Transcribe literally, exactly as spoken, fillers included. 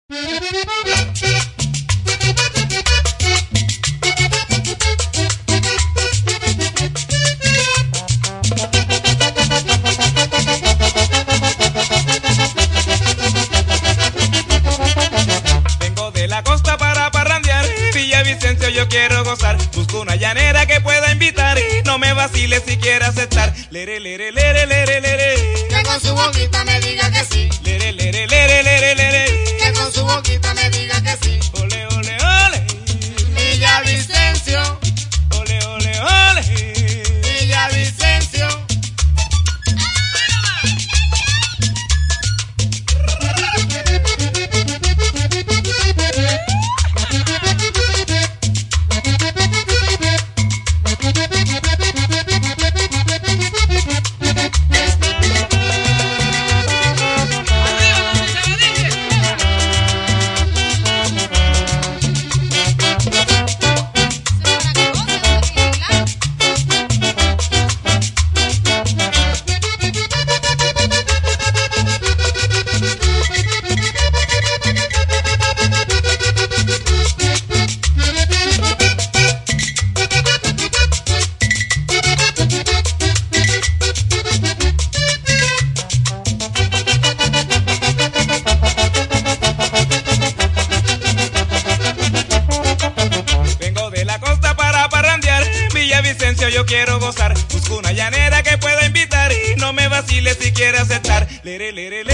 Vengo de la costa para parrandear, Villavicencio yo quiero gozar. Busco una llanera que pueda invitar y no me vacile si quiere aceptar. Lere, lere, lere, lere, lere. Que con su boquita me diga que sí. Lere, lere, lere, lere, lere. Que con su boquita me diga que sí. Ole, ole, ole. Villavicencio. Ole, ole, ole. Villavicencio. Yo quiero gozar, busco una llanera que pueda invitar y no me vacile si quiere aceptar. Lere, lere, lere.